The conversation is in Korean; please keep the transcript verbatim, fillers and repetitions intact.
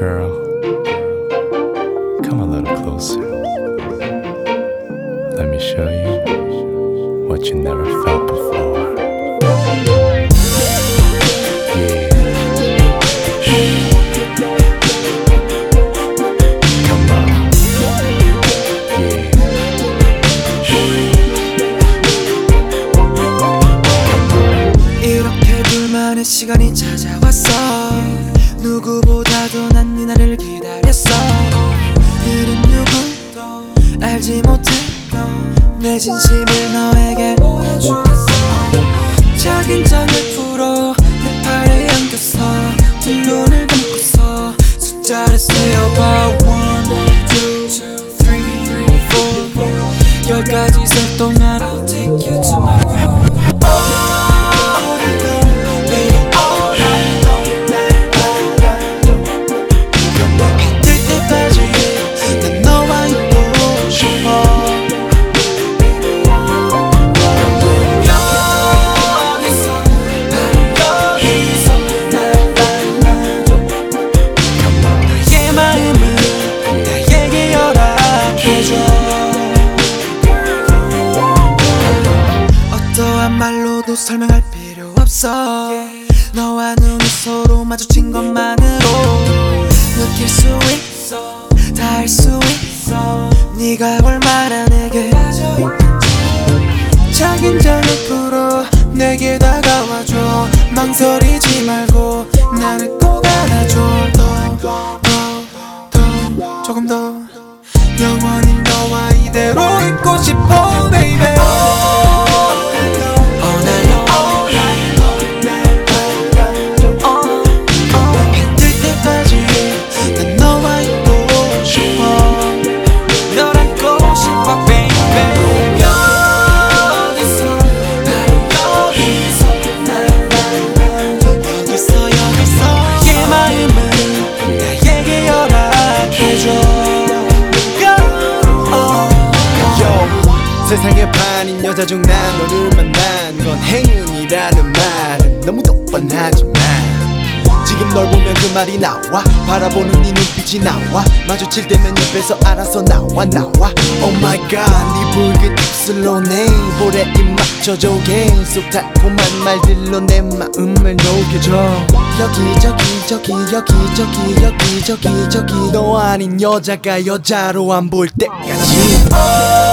Girl, come a little closer. Let me show you what you never felt before. Yeah. Come on. Yeah. 이렇게 둘만의 시간이 찾아왔어. 누구보다도 난 네 날을 기다렸어. 그런 누구도 알지 못했던 내 진심을 너에게 보여주겠어. 작은 장을 풀어 내 팔에 안겼어. 두 눈을 감고서 숫자를 세어봐. One, two, three, four 열까지 셀 동안 I'll take you to my world. 어떠한 말로도 설명할 필요 없어. 너와 눈이 서로 마주친 것만으로 느낄 수 있어. 다 알 수 있어. 네가 얼마나 내게 작은 장을 풀어 내게 다가와줘. 망설이지 말고 나를 꼭 안아줘. 더, 더, 더, 조금 더 영원히 너와 이대로 있고 싶어, baby. 세상의 반인 여자 중 난 너를 만난 건 행운이라는 말은 너무도 뻔하지만 지금 널 보면 그 말이 나와. 바라보는 네 눈빛이 나와. 마주칠 때면 옆에서 알아서 나와 나와. Oh my god, 네 붉은 입술로 내 볼에 입 맞춰줘. 계속 달콤한 말들로 내 마음을 녹여줘. 여기저기 저기 여기저기 여기저기 저기 너 아닌 여자가 여자로 안 보일 때까지.